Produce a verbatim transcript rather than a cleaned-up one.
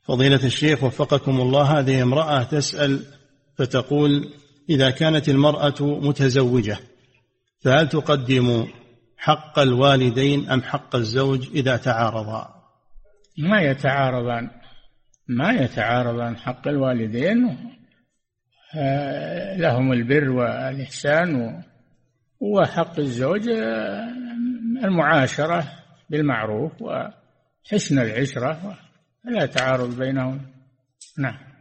فضيلة الشيخ وفقكم الله، هذه امرأة تسأل فتقول: إذا كانت المرأة متزوجة فهل تقدم حق الوالدين أم حق الزوج إذا تعارضا؟ ما يتعارضان، ما يتعارضان. حق الوالدين لهم البر والإحسان، وحق الزوج المعاشرة بالمعروف وحسن العشرة، لا تعارض بينهم. نعم.